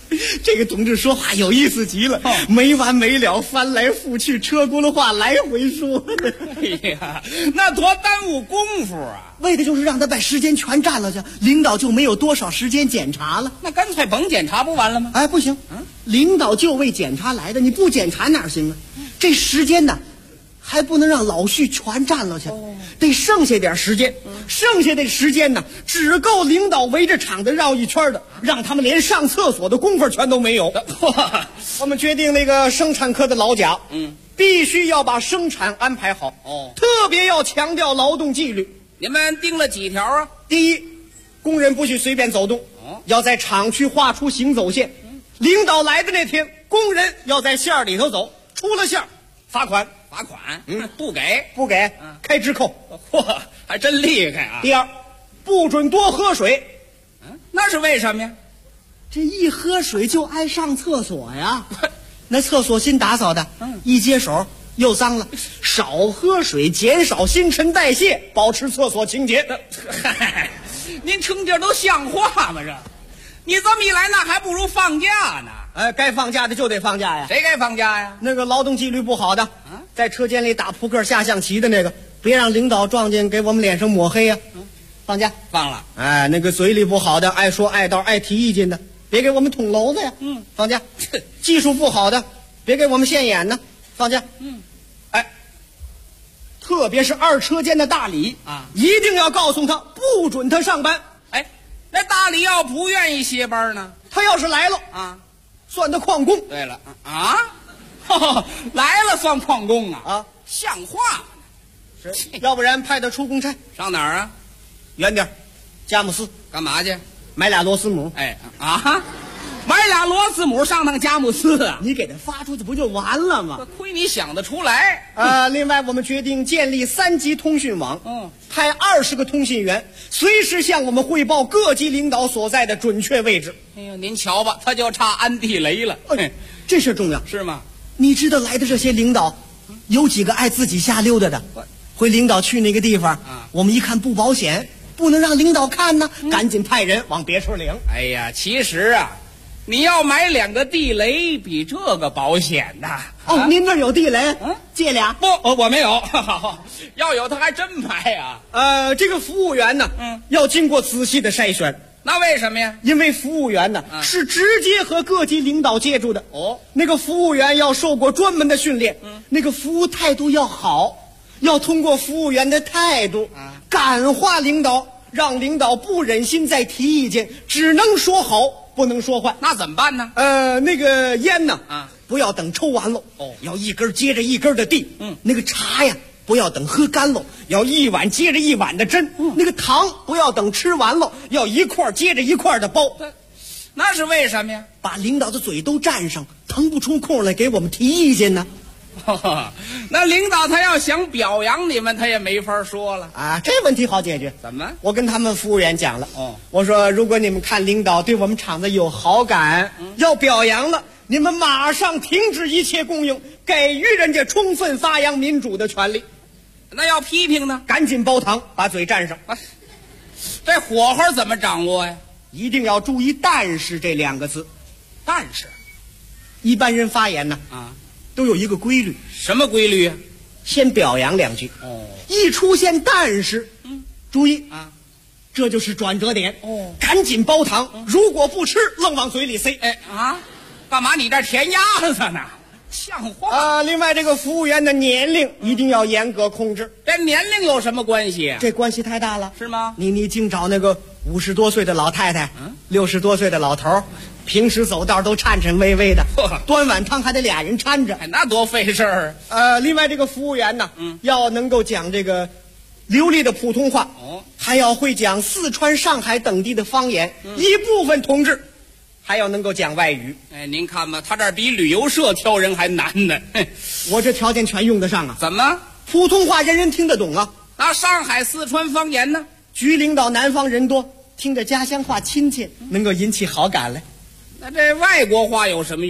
这个同志说话有意思极了，没完没了，翻来覆去，车轱辘话来回说。 哎呀，那多耽误功夫啊！ 为的就是让他把时间全占了去，领导就没有多少时间检查了。 那干脆甭检查不完了吗？ 哎，不行，领导就为检查来的，你不检查哪行啊？这时间呢，还不能让老徐全占了去，得剩下点时间。剩下的时间呢，只够领导围着厂子绕一圈的，让他们连上厕所的功夫全都没有。我们决定那个生产科的老贾，必须要把生产安排好，特别要强调劳动纪律。 你们定了几条啊？ 第一，工人不许随便走动，要在厂区画出行走线。领导来的那天，工人要在线里头走，出了线罚款。 罚款？不给， 开支扣。 嚯，还真厉害啊！ 第二，不准多喝水。 那是为什么呀？ 这一喝水就爱上厕所呀。那厕所新打扫的，一接手又脏了。少喝水，减少新陈代谢，保持厕所清洁。 您听这都像话吗？这，你这么一来，那还不如放假呢。 该放假的就得放假呀。 谁该放假呀？ 那个劳动纪律不好的，在车间里打扑克下象棋的那个，别让领导撞见，给我们脸上抹黑呀。放假放了。 那个嘴里不好的，爱说爱道爱提意见的，别给我们捅娄子呀。放假。技术不好的，别给我们现眼呢。放假。特别是二车间的大李一定要告诉他，不准他上班。 那大李要不愿意歇班呢？ 他要是来了算他旷工。 对了来了算旷工像话吗？ 是，要不然派他出公差。 上哪儿啊？ 远点，佳木斯。 干嘛去？ 买俩螺丝母。 买俩螺丝母上趟佳木斯啊？ 你给他发出去不就完了吗？ 亏你想得出来。 另外我们决定建立3级通讯网，派20个通信员，随时向我们汇报各级领导所在的准确位置。 哎呀，您瞧吧，他就差安地雷了。 这事重要， 是吗？ 你知道来的这些领导，有几个爱自己瞎溜达的？回领导去那个地方，我们一看不保险，不能让领导看呢，赶紧派人往别处领。 哎呀，其实你要买2个地雷比这个保险呐。 您这儿有地雷？借俩？ 不，我没有。要有他还真买啊。 这个服务员呢，要经过仔细的筛选。 那为什么呀？ 因为服务员呢是直接和各级领导接触的。那个服务员要受过专门的训练，那个服务态度要好，要通过服务员的态度感化领导，让领导不忍心再提意见，只能说好不能说坏。 那怎么办呢？ 那个烟呢不要等抽完了要一根接着一根的递。那个茶呀不要等喝干了，要一碗接着一碗的斟。那个糖不要等吃完了，要一块接着一块的包。 那是为什么呀？ 把领导的嘴都占上，腾不出空来给我们提意见呢。 那领导他要想表扬你们，他也没法说了这问题好解决。 怎么？ 我跟他们服务员讲了。我说如果你们看领导对我们厂子有好感，要表扬了，你们马上停止一切供应，给予人家充分发扬民主的权利。 那要批评呢？ 赶紧煲糖，把嘴占上。 这火候怎么掌握呀？ 一定要注意但是这2个字。 但是一般人发言呢都有一个规律。 什么规律啊？ 先表扬2句，一出现但是注意这就是转折点。赶紧煲糖，如果不吃愣往嘴里塞。 干嘛你这填鸭子呢？像话另外这个服务员的年龄一定要严格控制。 这年龄有什么关系这关系太大了。 是吗？ 你净找那个50多岁的老太太，60多岁的老头，平时走道都颤颤巍巍的，端碗汤还得俩人搀着， 那多费事儿。 另外这个服务员呢，要能够讲这个流利的普通话，还要会讲四川、上海等地的方言，一部分同志还要能够讲外语。 您看吧，他这比旅游社挑人还难呢。 我这条件全用得上啊。 怎么？ 普通话人人听得懂啊。 那上海、四川方言呢？ 局领导南方人多，听着家乡话亲切，能够引起好感来。 那这外国话有什么用啊？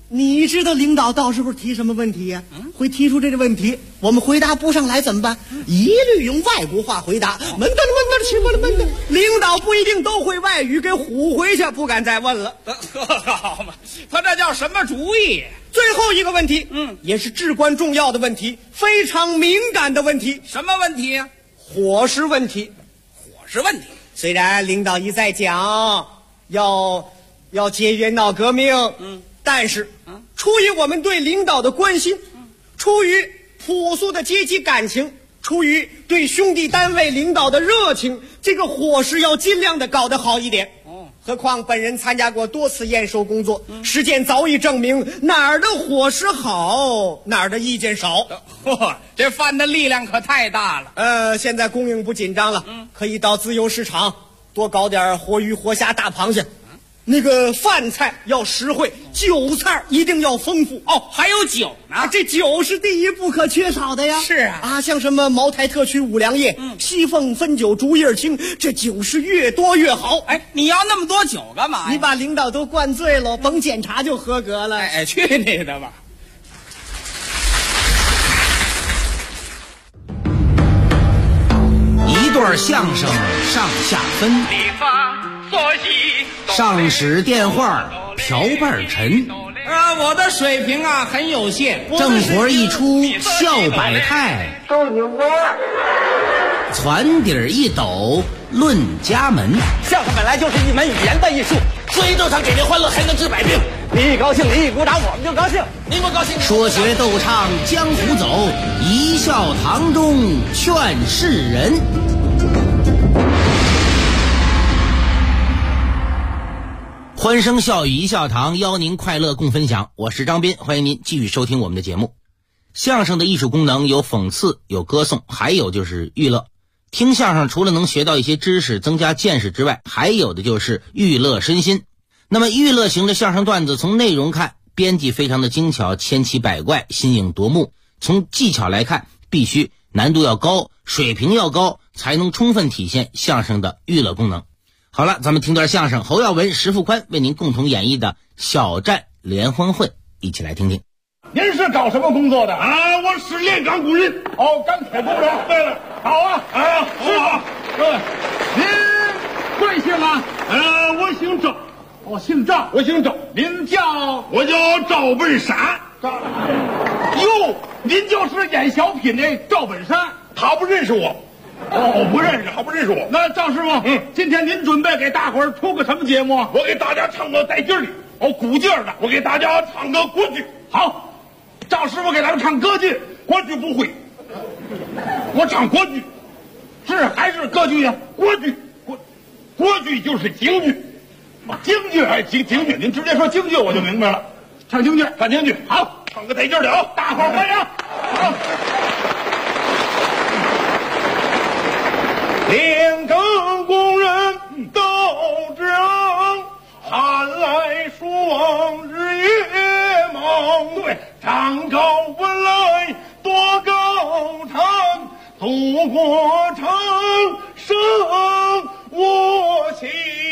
你知道领导到时候提什么问题呀？会提出这个问题，我们回答不上来怎么办？一律用外国话回答。闷的，领导不一定都会外语，给唬回去，不敢再问了。 好嘛，他这叫什么主意？ 最后一个问题，也是至关重要的问题，非常敏感的问题。 什么问题呀？ 伙食问题。 伙食问题。 虽然领导一再讲要节约闹革命，但是出于我们对领导的关心，出于朴素的阶级感情，出于对兄弟单位领导的热情，这个伙食要尽量的搞得好一点。何况本人参加过多次验收工作，实践早已证明哪儿的伙食好，哪儿的意见少。 这饭的力量可太大了。现在供应不紧张了，可以到自由市场多搞点活鱼、活虾、大螃蟹。那个饭菜要实惠，酒菜一定要丰富。 还有酒呢， 这酒是第一不可缺少的呀。 是啊， 像什么茅台特曲五粮液、西凤汾酒、竹叶青，这酒是越多越好。 你要那么多酒干嘛呀？ 你把领导都灌醉了，甭检查就合格了。 去你的吧！ 一段相声上下分，上使电话瓢瓣沉， 我的水平很有限， 正活一出笑百态，攒底一抖论家门。 相声本来就是一门语言的艺术，说一逗唱给您欢乐，还能治百病。您一高兴，您一鼓掌，我们就高兴；您不高兴， 说学逗唱江湖走，一笑堂中劝世人。欢声笑语一笑堂，邀您快乐共分享。我是张斌，欢迎您继续收听我们的节目。相声的艺术功能有讽刺，有歌颂，还有就是娱乐。听相声除了能学到一些知识，增加见识之外，还有的就是娱乐身心。那么娱乐型的相声段子，从内容看，编辑非常的精巧，千奇百怪，新颖夺目。从技巧来看，必须难度要高，水平要高，才能充分体现相声的娱乐功能。好了，咱们听段相声，侯耀文、石富宽为您共同演绎的《小站联欢会》，一起来听听。 您是搞什么工作的我是炼钢工人。钢铁工人。对了，好啊。好。对，您贵姓啊？我姓赵。姓赵。我姓赵。您叫？我叫赵本山。哟，您就是演小品的赵本山？他不认识我。不认识，还不认识我。那赵师傅，今天您准备给大伙儿出个什么节目？我给大家唱个带劲儿的，鼓劲儿的。我给大家唱个国剧。好，赵师傅给咱们唱歌剧，国剧不会，我唱国剧，是还是歌剧呀？国剧，国剧就是京剧，京剧还京剧，您直接说京剧我就明白了。唱京剧，唱京剧，好，唱个带劲儿的大伙儿欢迎。好。炼钢工人斗志昂，寒来霜日夜忙。对，长高本来多高长，祖国长生我心。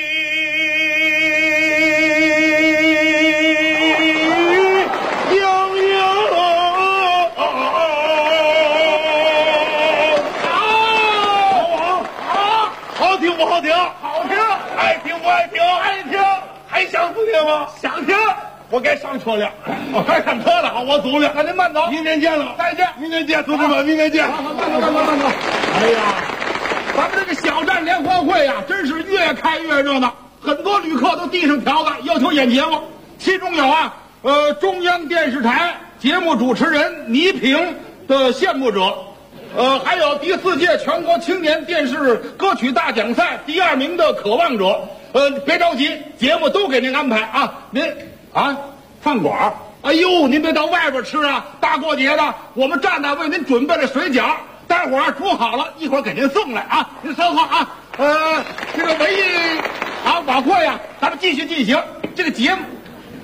想不听吗？想听，我该上车了。该上车了，我走了。那您慢走，明天见了。再见，明天见，同志们，明天见。慢走。哎呀，咱们这个小站联欢会呀，真是越开越热闹，很多旅客都递上条子，要求演节目。其中有中央电视台节目主持人倪萍的羡慕者，还有第4届全国青年电视歌曲大奖赛第2名的渴望者。别着急，节目都给您安排啊。您饭馆，哎呦，您别到外边吃啊！大过节的，我们站那为您准备了水饺，待会儿煮好了，一会儿给您送来啊。您稍后啊，这个文艺晚会呀，咱们继续进行这个节目。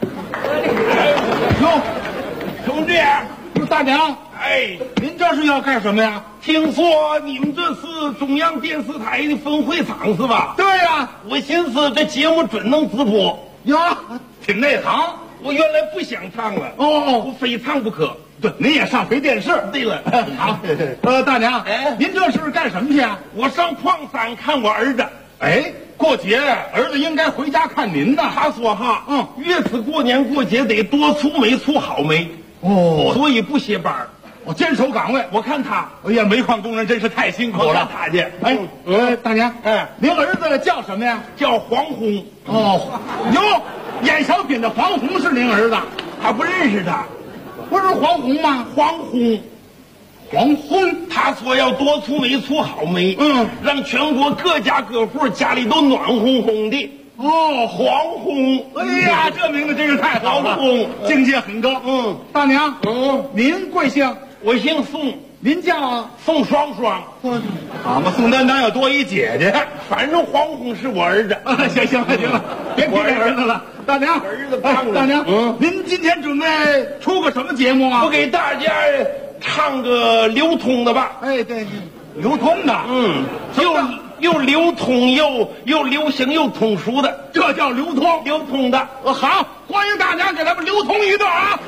兄弟，大娘，您这是要干什么呀？听说你们这是中央电视台的分会场是吧？对呀，我寻思这节目准能直播呀，挺内行。 我原来不想唱了。哦，我非唱不可。对，您也上回电视。对了，好。大娘，哎，您这是干什么去啊？我上矿山看我儿子。哎，过节儿子应该回家看您的。他说哈，越是过年过节得多出煤出好煤。哦，所以不歇班。我坚守岗位。我看他，哎呀，煤矿工人真是太辛苦了。我看他去。哎，大娘，哎，您儿子叫什么呀？叫黄宏。哦，哟，演小品的黄宏是您儿子？他不认识他，不是黄宏吗？黄宏。黄宏，他说要多出煤出好煤，让全国各家各户家里都暖烘烘的。哦，黄宏，哎呀，这名字真是太好了，境界很高。大娘，您贵姓？我姓宋，您叫宋双双。好嘛，宋丹丹要多一姐姐，反正黄宏是我儿子。行了，别提这儿子了。大娘，儿子胖了。大娘，您今天准备出个什么节目啊？我给大家唱个流通的吧。哎，对，流通的，又流通又流行又通俗的，这叫流通。流通的，好，欢迎大家给咱们流通一段啊！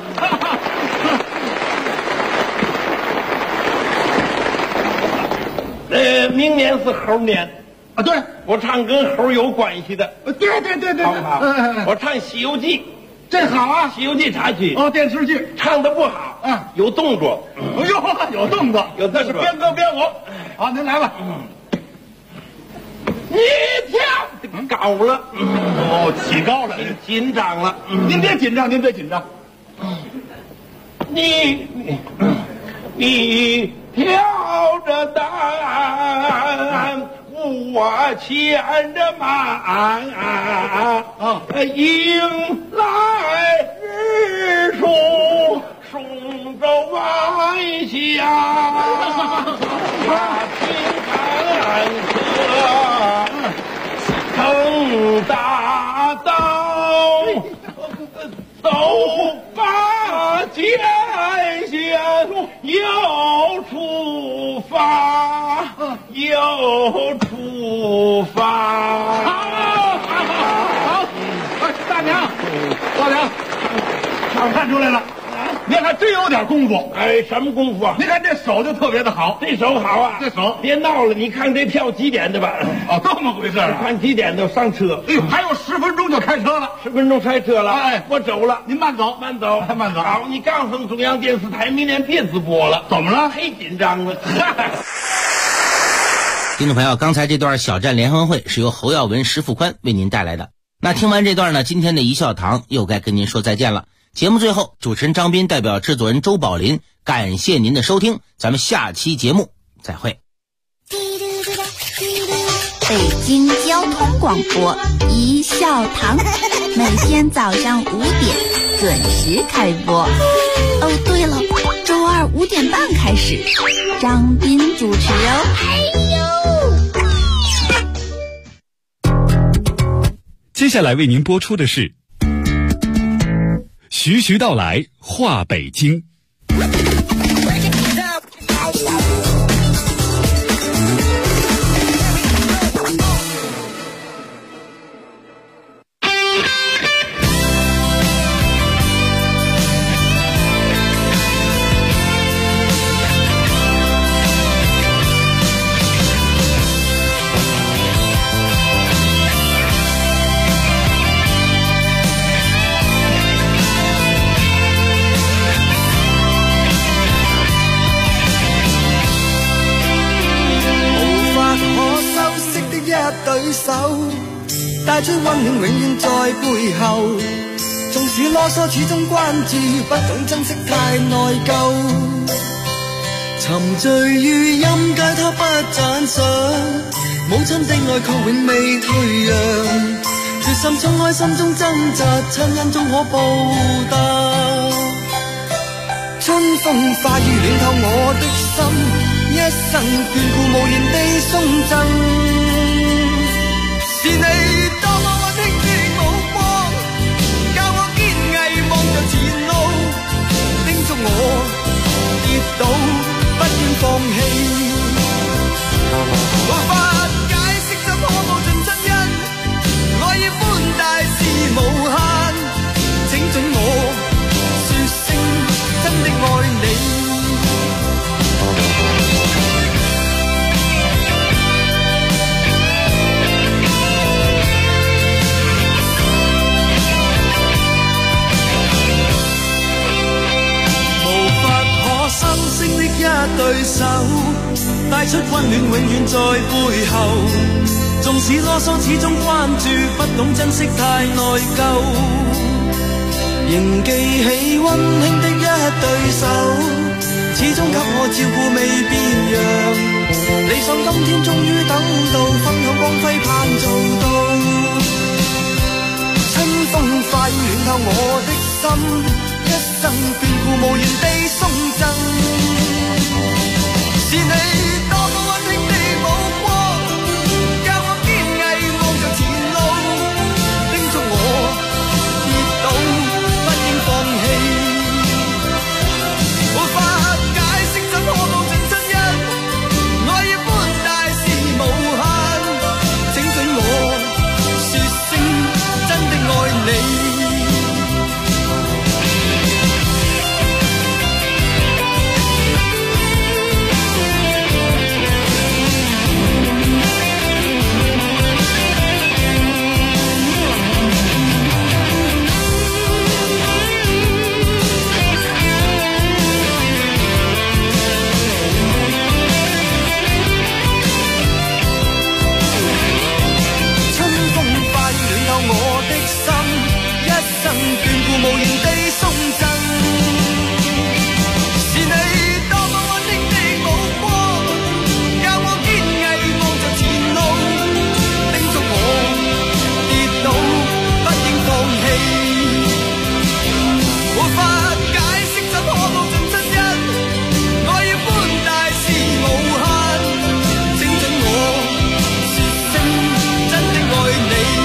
明年是猴年啊，对，我唱跟猴有关系的。对，好不好？我唱《西游记》。这好啊，《西游记》插曲哦，电视剧唱的不好，有动作，有动作，那是边歌边舞。好，您来吧。你跳高了，起高了，紧张了。您别紧张，你挑着担，我牵着马，迎来日出松州晚霞，平坎坷腾大道，走吧前线又出发，好，大娘，我看出来了，您还真有点功夫。哎，什么功夫啊？您看这手就特别的好，这手好啊，这手别闹了。你看这票几点的吧？哦，这么回事啊？看几点就上车。哎呦，还有10分钟就开车了，10分钟开车了。哎，我走了，您慢走。好，你告诉中央电视台，明年别直播了。怎么了？忒紧张了。 听众朋友，刚才这段小站联欢会是由侯耀文、石富宽为您带来的。那听完这段呢，今天的一笑堂又该跟您说再见了。节目最后，主持人张斌代表制作人周宝林感谢您的收听，咱们下期节目再会。 北京交通广播一笑堂，每天早上5点准时开播。哦，对了，周二5点半开始，张斌主持哦。 接下来为您播出的是徐徐道来话北京。 帶出溫暖永遠在背後，縱使囉嗦始終關注，不懂珍惜太內疚。沉醉於音階他不讚賞，母親的愛卻永未退讓，決心衝開心中掙扎，親恩終可報答。春風化雨暖透我的心，一生眷顧無言地送贈。是你多麼溫馨的目光，教我堅毅望着前路，叮囑我跌倒不願放棄。無法解釋怎可報盡真因，愛意寬大是無限，請准我手，帶出溫暖永遠在背後。縱使囉嗦始終關注，不懂珍惜太內疚。仍記起溫馨的一對手，始終給我照顧未變樣。理想今天終於等到，分享光輝盼做到。春風快暖透我的心，一生眷顧無言地送贈。是你多麼溫馨的目光，教我堅毅望着前路，叮囑我跌倒不應放棄。無法解釋怎可報盡真因，愛意寬大是無限，請准我說聲真的愛你。無言地送贈，是你多麼溫馨的目光，教我堅毅望着前路，叮囑我跌倒不應放棄。無法解釋怎可報盡真因，愛意寬大是無限，請准我說聲真的愛你。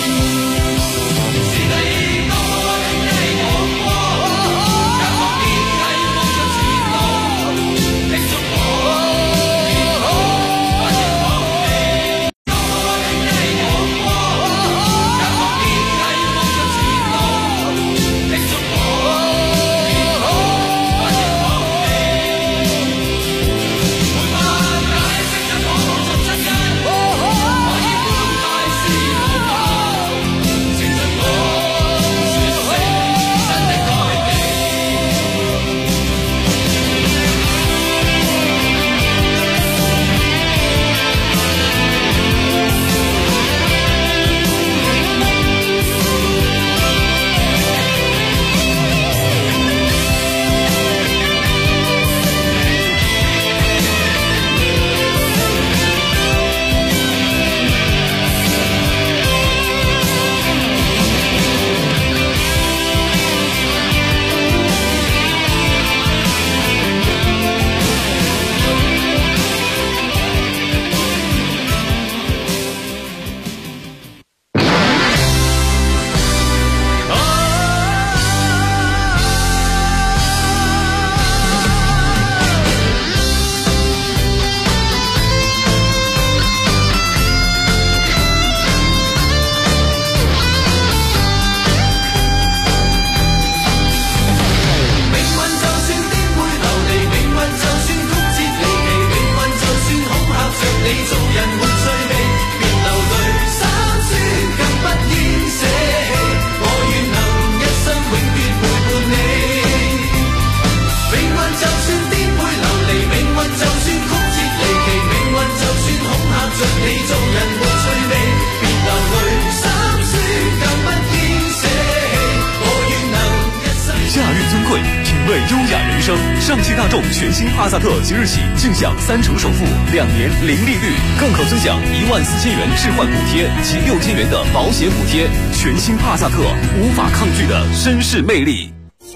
上汽大众全新帕萨特即日起尽享30%首付，2年零利率，更可尊享14000元置换补贴及6000元的保险补贴。全新帕萨特，无法抗拒的绅士魅力。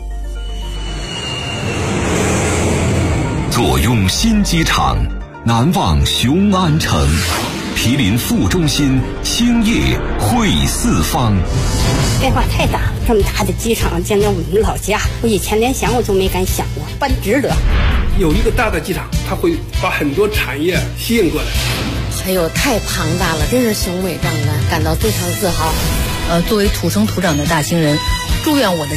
坐拥新机场，难忘雄安城。毗邻副中心，兴业汇四方。 变化太大，这么大的机场，见到我们老家，我以前连想我都没敢想过，办值得。 有一个大的机场，它会把很多产业吸引过来。 哎呦，太庞大了，真是雄伟壮观，感到非常自豪。 作为土生土长的大兴人，祝愿我的